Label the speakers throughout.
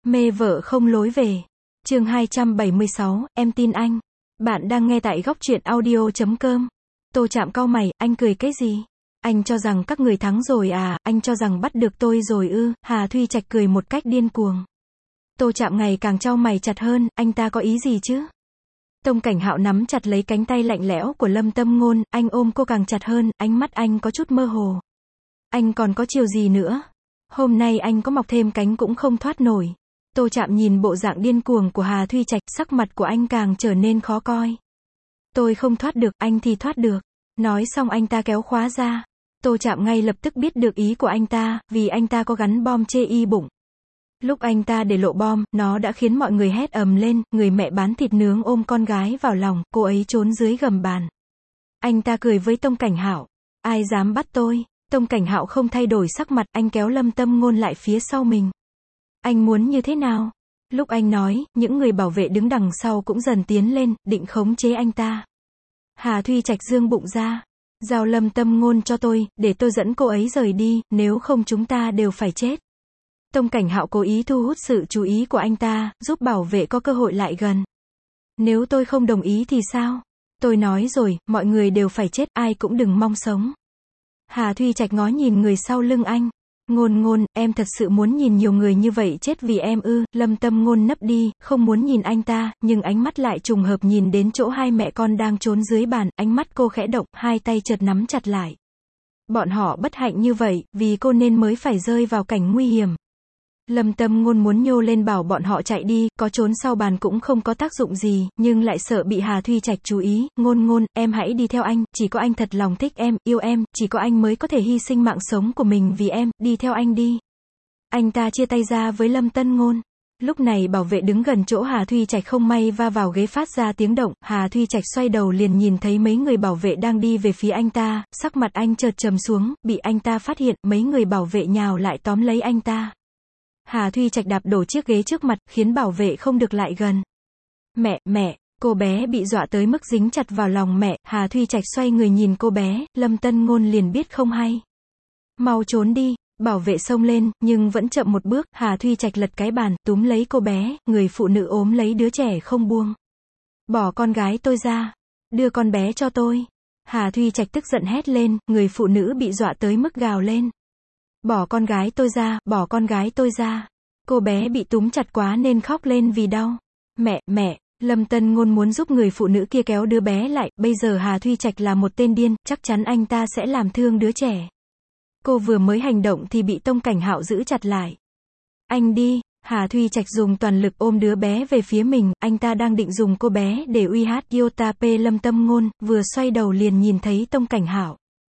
Speaker 1: Mê vợ không lối về. Chương 276, em tin anh. Bạn đang nghe tại góc truyện audio.com. Tô Trạm cau mày, anh cười cái gì? Anh cho rằng các người thắng rồi à, anh cho rằng bắt được tôi rồi ư? Hà Thuy Trạch cười một cách điên cuồng. Tô Trạm ngày càng chau mày chặt hơn, anh ta có ý gì chứ? Tông Cảnh Hạo nắm chặt lấy cánh tay lạnh lẽo của Lâm Tâm Ngôn, anh ôm cô càng chặt hơn, ánh mắt anh có chút mơ hồ. Anh còn có chiều gì nữa? Hôm nay anh có mọc thêm cánh cũng không thoát nổi. Tô Trạm nhìn bộ dạng điên cuồng của Hà Thuy Trạch, sắc mặt của anh càng trở nên khó coi. Tôi không thoát được, anh thì thoát được. Nói xong anh ta kéo khóa ra. Tô Trạm ngay lập tức biết được ý của anh ta, vì anh ta có gắn bom chê y bụng. Lúc anh ta để lộ bom, nó đã khiến mọi người hét ầm lên, người mẹ bán thịt nướng ôm con gái vào lòng, cô ấy trốn dưới gầm bàn. Anh ta cười với Tông Cảnh Hạo. Ai dám bắt tôi? Tông Cảnh Hạo không thay đổi sắc mặt, anh kéo Lâm Tâm Ngôn lại phía sau mình. Anh muốn như thế nào? Lúc anh nói, những người bảo vệ đứng đằng sau cũng dần tiến lên, định khống chế anh ta. Hà Thuy Trạch dương bụng ra. Giao Lâm Tâm Ngôn cho tôi, để tôi dẫn cô ấy rời đi, nếu không chúng ta đều phải chết. Tông Cảnh Hạo cố ý thu hút sự chú ý của anh ta, giúp bảo vệ có cơ hội lại gần. Nếu tôi không đồng ý thì sao? Tôi nói rồi, mọi người đều phải chết, ai cũng đừng mong sống. Hà Thuy Trạch ngó nhìn người sau lưng anh. Ngôn, em thật sự muốn nhìn nhiều người như vậy chết vì em ư? Lâm Tâm Ngôn nấp đi, không muốn nhìn anh ta, nhưng ánh mắt lại trùng hợp nhìn đến chỗ hai mẹ con đang trốn dưới bàn, ánh mắt cô khẽ động, hai tay chợt nắm chặt lại. Bọn họ bất hạnh như vậy, vì cô nên mới phải rơi vào cảnh nguy hiểm. Lâm Tâm Ngôn muốn nhô lên bảo bọn họ chạy đi, có trốn sau bàn cũng không có tác dụng gì, nhưng lại sợ bị Hà Thuy Trạch chú ý. Ngôn, em hãy đi theo anh, chỉ có anh thật lòng thích em, yêu em, chỉ có anh mới có thể hy sinh mạng sống của mình vì em, đi theo anh đi. Anh ta chia tay ra với Lâm Tân Ngôn. Lúc này bảo vệ đứng gần chỗ Hà Thuy Trạch không may va vào ghế phát ra tiếng động, Hà Thuy Trạch xoay đầu liền nhìn thấy mấy người bảo vệ đang đi về phía anh ta, sắc mặt anh chợt trầm xuống, bị anh ta phát hiện, mấy người bảo vệ nhào lại tóm lấy anh ta. Hà Thuy Trạch đạp đổ chiếc ghế trước mặt, khiến bảo vệ không được lại gần. Mẹ, cô bé bị dọa tới mức dính chặt vào lòng mẹ, Hà Thuy Trạch xoay người nhìn cô bé, Lâm Tân Ngôn liền biết không hay. Mau trốn đi, bảo vệ xông lên, nhưng vẫn chậm một bước, Hà Thuy Trạch lật cái bàn, túm lấy cô bé, người phụ nữ ốm lấy đứa trẻ không buông. Bỏ con gái tôi ra, đưa con bé cho tôi. Hà Thuy Trạch tức giận hét lên, người phụ nữ bị dọa tới mức gào lên. Bỏ con gái tôi ra, bỏ con gái tôi ra. Cô bé bị túm chặt quá nên khóc lên vì đau. Mẹ, Lâm Tân Ngôn muốn giúp người phụ nữ kia kéo đứa bé lại, bây giờ Hà Thuy Trạch là một tên điên, chắc chắn anh ta sẽ làm thương đứa trẻ. Cô vừa mới hành động thì bị Tông Cảnh Hạo giữ chặt lại. Anh đi, Hà Thuy Trạch dùng toàn lực ôm đứa bé về phía mình, anh ta đang định dùng cô bé để uy hát Yota P Lâm Tâm Ngôn, vừa xoay đầu liền nhìn thấy Tông Cảnh Hạo.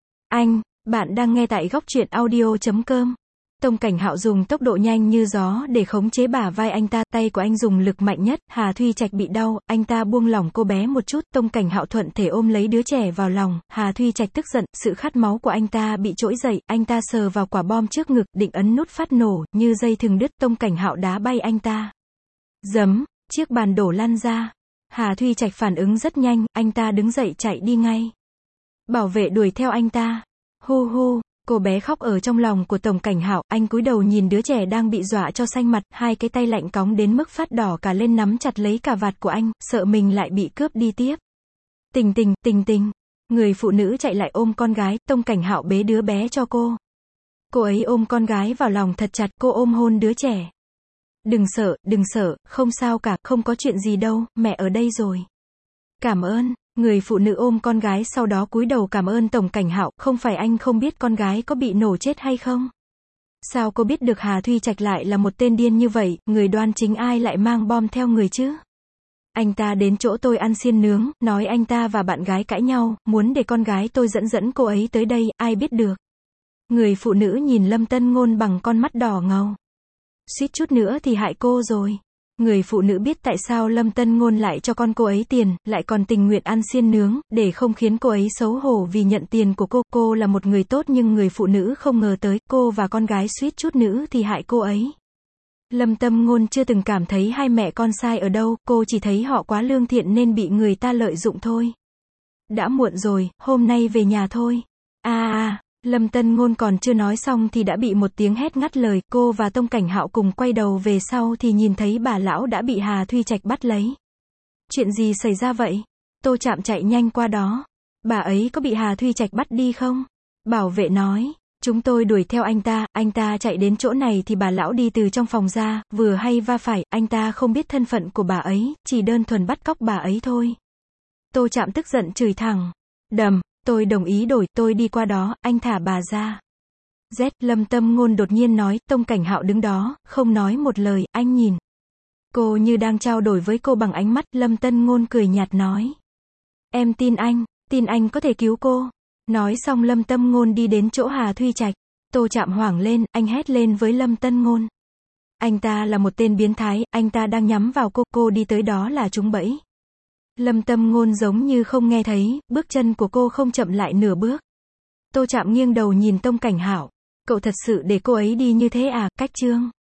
Speaker 1: Bạn đang nghe tại góc truyện audio.com. Tông Cảnh Hạo dùng tốc độ nhanh như gió để khống chế bả vai anh ta, tay của anh dùng lực mạnh nhất, Hà Thuy Trạch bị đau, anh ta buông lỏng cô bé một chút, Tông Cảnh Hạo thuận thể ôm lấy đứa trẻ vào lòng, Hà Thuy Trạch tức giận, sự khát máu của anh ta bị trỗi dậy, anh ta sờ vào quả bom trước ngực, định ấn nút phát nổ, như dây thừng đứt, Tông Cảnh Hạo đá bay anh ta. Giấm, chiếc bàn đổ lăn ra. Hà Thuy Trạch phản ứng rất nhanh, anh ta đứng dậy chạy đi ngay. Bảo vệ đuổi theo anh ta. Hu, cô bé khóc ở trong lòng của Tông Cảnh Hạo, anh cúi đầu nhìn đứa trẻ đang bị dọa cho xanh mặt, hai cái tay lạnh cóng đến mức phát đỏ cả lên nắm chặt lấy cà vạt của anh, sợ mình lại bị cướp đi tiếp. Tình, người phụ nữ chạy lại ôm con gái, Tông Cảnh Hạo bế đứa bé cho cô. Cô ấy ôm con gái vào lòng thật chặt, cô ôm hôn đứa trẻ. Đừng sợ, không sao cả, không có chuyện gì đâu, mẹ ở đây rồi. Cảm ơn. Người phụ nữ ôm con gái sau đó cúi đầu cảm ơn Tông Cảnh Hạo, không phải anh không biết con gái có bị nổ chết hay không? Sao cô biết được Hà Thuy Trạch lại là một tên điên như vậy, người đoan chính ai lại mang bom theo người chứ? Anh ta đến chỗ tôi ăn xiên nướng, nói anh ta và bạn gái cãi nhau, muốn để con gái tôi dẫn cô ấy tới đây, ai biết được? Người phụ nữ nhìn Lâm Tân Ngôn bằng con mắt đỏ ngầu. Suýt chút nữa thì hại cô rồi. Người phụ nữ biết tại sao Lâm Tân Ngôn lại cho con cô ấy tiền, lại còn tình nguyện ăn xiên nướng, để không khiến cô ấy xấu hổ vì nhận tiền của cô là một người tốt nhưng người phụ nữ không ngờ tới, cô và con gái suýt chút nữa thì hại cô ấy. Lâm Tâm Ngôn chưa từng cảm thấy hai mẹ con sai ở đâu, cô chỉ thấy họ quá lương thiện nên bị người ta lợi dụng thôi. Đã muộn rồi, hôm nay về nhà thôi. Lâm Tân Ngôn còn chưa nói xong thì đã bị một tiếng hét ngắt lời, cô và Tông Cảnh Hạo cùng quay đầu về sau thì nhìn thấy bà lão đã bị Hà Thuy Trạch bắt lấy. Chuyện gì xảy ra vậy? Tô Trạm chạy nhanh qua đó. Bà ấy có bị Hà Thuy Trạch bắt đi không? Bảo vệ nói, chúng tôi đuổi theo anh ta chạy đến chỗ này thì bà lão đi từ trong phòng ra, vừa hay va phải, anh ta không biết thân phận của bà ấy, chỉ đơn thuần bắt cóc bà ấy thôi. Tô Trạm tức giận chửi thẳng. Đầm, tôi đồng ý đổi, tôi đi qua đó, anh thả bà ra. Lâm Tâm Ngôn đột nhiên nói, Tông Cảnh Hạo đứng đó, không nói một lời, anh nhìn. Cô như đang trao đổi với cô bằng ánh mắt, Lâm Tân Ngôn cười nhạt nói. Em tin anh có thể cứu cô. Nói xong Lâm Tâm Ngôn đi đến chỗ Hà Thuy Trạch. Tô Trạm hoảng lên, anh hét lên với Lâm Tân Ngôn. Anh ta là một tên biến thái, anh ta đang nhắm vào cô đi tới đó là trúng bẫy. Lâm Tâm Ngôn giống như không nghe thấy, bước chân của cô không chậm lại nửa bước. Tô Trạm nghiêng đầu nhìn Tông Cảnh Hạo. Cậu thật sự để cô ấy đi như thế à, cách chương.